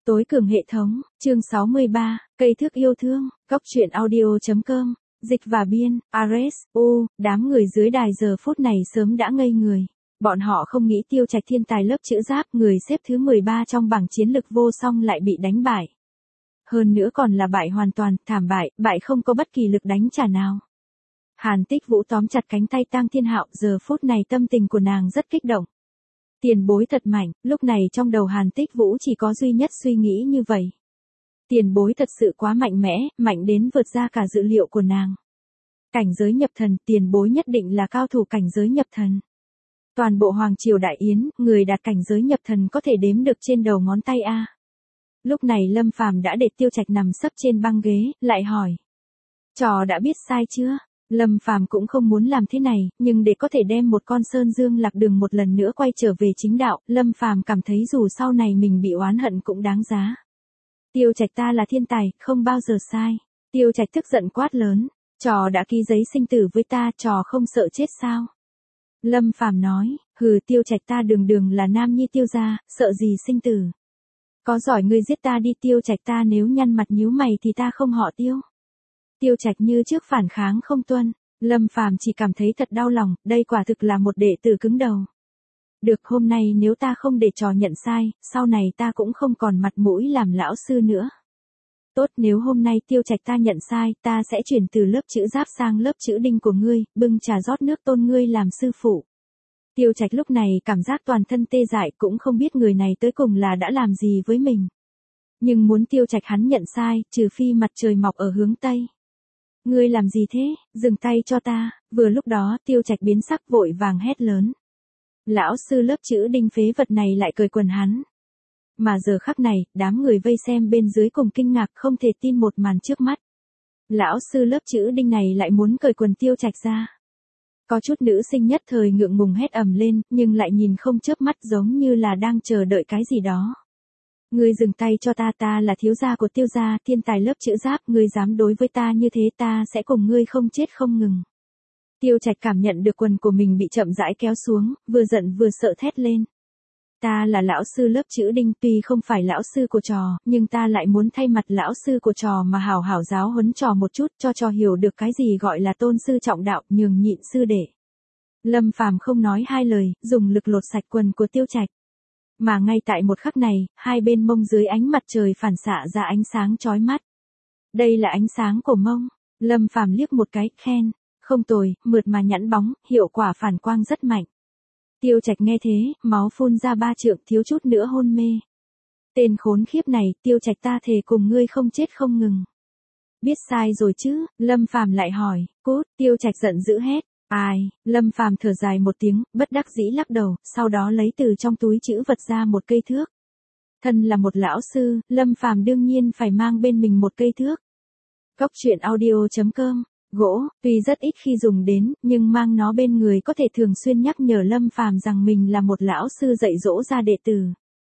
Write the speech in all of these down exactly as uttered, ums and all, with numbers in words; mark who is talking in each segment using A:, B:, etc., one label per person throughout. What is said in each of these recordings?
A: Tối cường hệ thống, chương sáu mươi ba, cây thước yêu thương, góc truyện audio.com, dịch và biên, Ares, U, đám người dưới đài giờ phút này sớm đã ngây người. Bọn họ không nghĩ Tiêu Trạch thiên tài lớp chữ giáp, người xếp thứ mười ba trong bảng chiến lực vô song lại bị đánh bại. Hơn nữa còn là bại hoàn toàn, thảm bại, bại không có bất kỳ lực đánh trả nào. Hàn Tích Vũ tóm chặt cánh tay Tang Thiên Hạo, giờ phút này tâm tình của nàng rất kích động. Tiền bối thật mạnh, lúc này trong đầu Hàn Tích Vũ chỉ có duy nhất suy nghĩ như vậy. Tiền bối thật sự quá mạnh mẽ, mạnh đến vượt ra cả dự liệu của nàng. Cảnh giới nhập thần, tiền bối nhất định là cao thủ cảnh giới nhập thần. Toàn bộ Hoàng Triều Đại Yến, người đạt cảnh giới nhập thần có thể đếm được trên đầu ngón tay a. Lúc này Lâm Phàm đã để Tiêu Trạch nằm sấp trên băng ghế, lại hỏi. Trò đã biết sai chưa? Lâm Phàm cũng không muốn làm thế này, nhưng để có thể đem một con sơn dương lạc đường một lần nữa quay trở về chính đạo, Lâm Phàm cảm thấy dù sau này mình bị oán hận cũng đáng giá. Tiêu Trạch ta là thiên tài, không bao giờ sai. Tiêu Trạch tức giận quát lớn, trò đã ký giấy sinh tử với ta, trò không sợ chết sao? Lâm Phàm nói, hừ, Tiêu Trạch ta đường đường là nam nhi Tiêu gia, sợ gì sinh tử? Có giỏi ngươi giết ta đi, Tiêu Trạch ta nếu nhăn mặt nhíu mày thì ta không họ Tiêu. Tiêu Trạch như trước phản kháng không tuân, Lâm Phàm chỉ cảm thấy thật đau lòng, đây quả thực là một đệ tử cứng đầu. Được, hôm nay nếu ta không để trò nhận sai, sau này ta cũng không còn mặt mũi làm lão sư nữa. Tốt, nếu hôm nay Tiêu Trạch ta nhận sai, ta sẽ chuyển từ lớp chữ giáp sang lớp chữ đinh của ngươi, bưng trà rót nước tôn ngươi làm sư phụ. Tiêu Trạch lúc này cảm giác toàn thân tê dại, cũng không biết người này tới cùng là đã làm gì với mình. Nhưng muốn Tiêu Trạch hắn nhận sai, trừ phi mặt trời mọc ở hướng Tây. Ngươi làm gì thế, dừng tay cho ta, vừa lúc đó Tiêu Trạch biến sắc vội vàng hét lớn. Lão sư lớp chữ đinh phế vật này lại cởi quần hắn. Mà giờ khắc này, đám người vây xem bên dưới cùng kinh ngạc không thể tin một màn trước mắt. Lão sư lớp chữ đinh này lại muốn cởi quần Tiêu Trạch ra. Có chút nữ sinh nhất thời ngượng ngùng hét ầm lên, nhưng lại nhìn không chớp mắt giống như là đang chờ đợi cái gì đó. Ngươi dừng tay cho ta, ta là thiếu gia của Tiêu gia, thiên tài lớp chữ giáp, ngươi dám đối với ta như thế, ta sẽ cùng ngươi không chết không ngừng. Tiêu Trạch cảm nhận được quần của mình bị chậm rãi kéo xuống, vừa giận vừa sợ thét lên. Ta là lão sư lớp chữ đinh, tuy không phải lão sư của trò, nhưng ta lại muốn thay mặt lão sư của trò mà hảo hảo giáo huấn trò một chút, cho trò hiểu được cái gì gọi là tôn sư trọng đạo, nhường nhịn sư đệ. Lâm Phàm không nói hai lời, dùng lực lột sạch quần của Tiêu Trạch. Mà ngay tại một khắc này, hai bên mông dưới ánh mặt trời phản xạ ra ánh sáng chói mắt. Đây là ánh sáng của mông. Lâm Phàm liếc một cái, khen, không tồi, mượt mà nhẵn bóng, hiệu quả phản quang rất mạnh. Tiêu Trạch nghe thế, máu phun ra ba trượng, thiếu chút nữa hôn mê. Tên khốn khiếp này, Tiêu Trạch ta thề cùng ngươi không chết không ngừng. Biết sai rồi chứ? Lâm Phàm lại hỏi. Cút! Tiêu Trạch giận dữ hét. Ai? Lâm Phàm thở dài một tiếng, bất đắc dĩ lắc đầu, sau đó lấy từ trong túi trữ vật ra một cây thước. Thân là một lão sư, Lâm Phàm đương nhiên phải mang bên mình một cây thước. Góc truyện audio.com. Gỗ, tuy rất ít khi dùng đến, nhưng mang nó bên người có thể thường xuyên nhắc nhở Lâm Phàm rằng mình là một lão sư dạy dỗ ra đệ tử.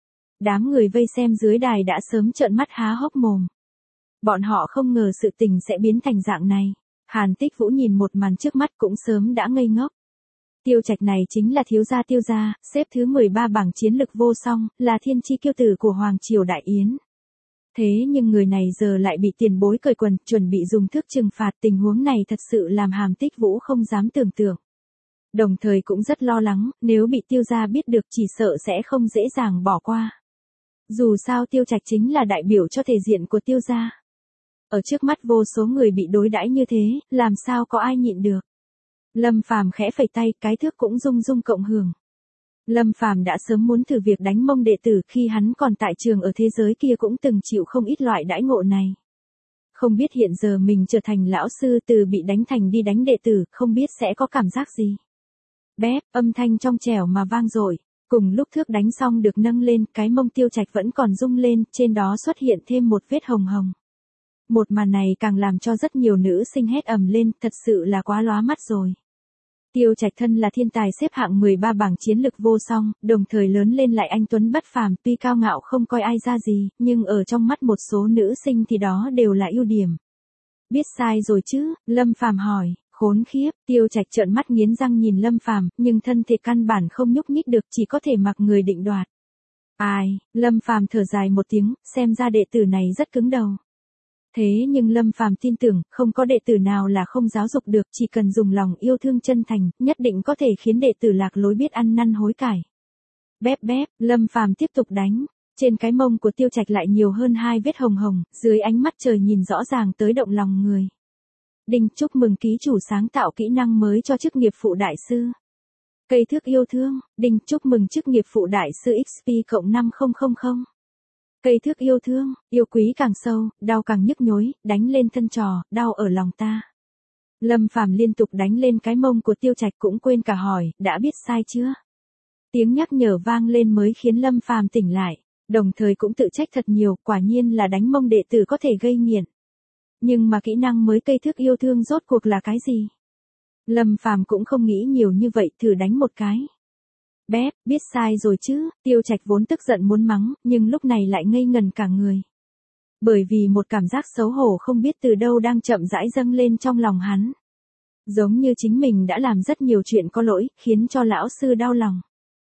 A: Đám người vây xem dưới đài đã sớm trợn mắt há hốc mồm. Bọn họ không ngờ sự tình sẽ biến thành dạng này. Hàn Tích Vũ nhìn một màn trước mắt cũng sớm đã ngây ngốc. Tiêu Trạch này chính là thiếu gia Tiêu gia, xếp thứ mười ba bảng chiến lực vô song, là thiên chi kiêu tử của Hoàng Triều Đại Yến. Thế nhưng người này giờ lại bị tiền bối cởi quần, chuẩn bị dùng thước trừng phạt, tình huống này thật sự làm Hàn Tích Vũ không dám tưởng tượng. Đồng thời cũng rất lo lắng, nếu bị Tiêu gia biết được chỉ sợ sẽ không dễ dàng bỏ qua. Dù sao Tiêu Trạch chính là đại biểu cho thể diện của Tiêu gia. Ở trước mắt vô số người bị đối đãi như thế, làm sao có ai nhịn được. Lâm Phàm khẽ phẩy tay, cái thước cũng rung rung cộng hưởng. Lâm Phàm đã sớm muốn thử việc đánh mông đệ tử, khi hắn còn tại trường ở thế giới kia cũng từng chịu không ít loại đãi ngộ này. Không biết hiện giờ mình trở thành lão sư, từ bị đánh thành đi đánh đệ tử, không biết sẽ có cảm giác gì. Bép, âm thanh trong trẻo mà vang dội. Cùng lúc thước đánh xong được nâng lên, cái mông Tiêu Trạch vẫn còn rung lên, trên đó xuất hiện thêm một vết hồng hồng. Một màn này càng làm cho rất nhiều nữ sinh hét ầm lên, thật sự là quá lóa mắt rồi. Tiêu Trạch thân là thiên tài xếp hạng mười ba bảng chiến lực vô song, đồng thời lớn lên lại anh tuấn bất phàm, tuy cao ngạo không coi ai ra gì, nhưng ở trong mắt một số nữ sinh thì đó đều là ưu điểm. Biết sai rồi chứ? Lâm Phàm hỏi. Khốn khiếp, Tiêu Trạch trợn mắt nghiến răng nhìn Lâm Phàm, nhưng thân thể căn bản không nhúc nhích được, chỉ có thể mặc người định đoạt. Ai, Lâm Phàm thở dài một tiếng, xem ra đệ tử này rất cứng đầu. Thế nhưng Lâm Phàm tin tưởng, không có đệ tử nào là không giáo dục được, chỉ cần dùng lòng yêu thương chân thành, nhất định có thể khiến đệ tử lạc lối biết ăn năn hối cải. Bép bép, Lâm Phàm tiếp tục đánh. Trên cái mông của Tiêu Trạch lại nhiều hơn hai vết hồng hồng, dưới ánh mắt trời nhìn rõ ràng tới động lòng người. Đinh, chúc mừng ký chủ sáng tạo kỹ năng mới cho chức nghiệp phụ đại sư. Cây thước yêu thương, Đinh, chúc mừng chức nghiệp phụ đại sư ích pê cộng năm nghìn. Cây thước yêu thương, yêu quý càng sâu, đau càng nhức nhối, đánh lên thân trò, đau ở lòng ta. Lâm Phàm liên tục đánh lên cái mông của Tiêu Trạch cũng quên cả hỏi, đã biết sai chưa? Tiếng nhắc nhở vang lên mới khiến Lâm Phàm tỉnh lại, đồng thời cũng tự trách thật nhiều, quả nhiên là đánh mông đệ tử có thể gây nghiện. Nhưng mà kỹ năng mới cây thước yêu thương rốt cuộc là cái gì? Lâm Phàm cũng không nghĩ nhiều như vậy, thử đánh một cái. Bép, biết sai rồi chứ, Tiêu Trạch vốn tức giận muốn mắng, nhưng lúc này lại ngây ngần cả người. Bởi vì một cảm giác xấu hổ không biết từ đâu đang chậm rãi dâng lên trong lòng hắn. Giống như chính mình đã làm rất nhiều chuyện có lỗi, khiến cho lão sư đau lòng.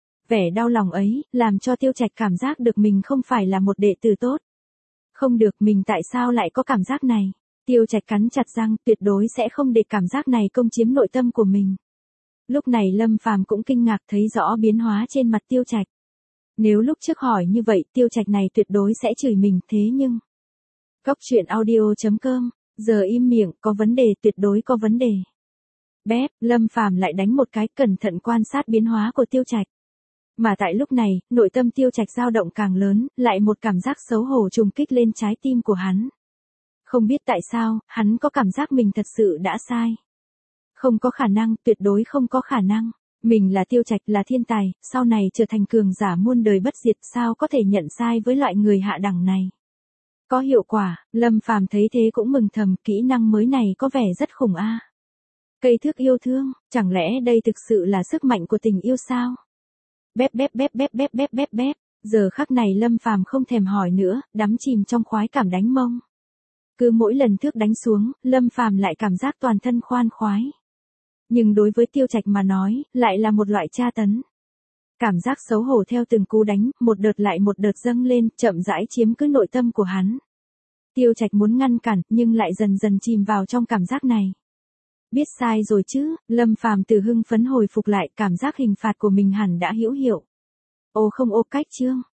A: Vẻ đau lòng ấy, làm cho Tiêu Trạch cảm giác được mình không phải là một đệ tử tốt. Không được, mình tại sao lại có cảm giác này? Tiêu Trạch cắn chặt răng, tuyệt đối sẽ không để cảm giác này công chiếm nội tâm của mình. Lúc này Lâm Phàm cũng kinh ngạc thấy rõ biến hóa trên mặt Tiêu Trạch. Nếu lúc trước hỏi như vậy, Tiêu Trạch này tuyệt đối sẽ chửi mình, thế nhưng... Cóc truyện audio chấm com, giờ im miệng, có vấn đề, tuyệt đối có vấn đề. Bép, Lâm Phàm lại đánh một cái, cẩn thận quan sát biến hóa của Tiêu Trạch. Mà tại lúc này, nội tâm Tiêu Trạch dao động càng lớn, lại một cảm giác xấu hổ trùng kích lên trái tim của hắn. Không biết tại sao, hắn có cảm giác mình thật sự đã sai. Không có khả năng, tuyệt đối không có khả năng. Mình là Tiêu Trạch, là thiên tài, sau này trở thành cường giả muôn đời bất diệt, sao có thể nhận sai với loại người hạ đẳng này. Có hiệu quả, Lâm Phàm thấy thế cũng mừng thầm, kỹ năng mới này có vẻ rất khủng a. Cây thước yêu thương, chẳng lẽ đây thực sự là sức mạnh của tình yêu sao? Bép bép bép bép bép bép bép bép, giờ khắc này Lâm Phàm không thèm hỏi nữa, đắm chìm trong khoái cảm đánh mông. Cứ mỗi lần thước đánh xuống, Lâm Phàm lại cảm giác toàn thân khoan khoái. Nhưng đối với Tiêu Trạch mà nói, lại là một loại tra tấn. Cảm giác xấu hổ theo từng cú đánh, một đợt lại một đợt dâng lên, chậm rãi chiếm cứ nội tâm của hắn. Tiêu Trạch muốn ngăn cản, nhưng lại dần dần chìm vào trong cảm giác này. Biết sai rồi chứ, Lâm Phàm từ hưng phấn hồi phục lại, cảm giác hình phạt của mình hẳn đã hữu hiệu. Ô không ô cách chương.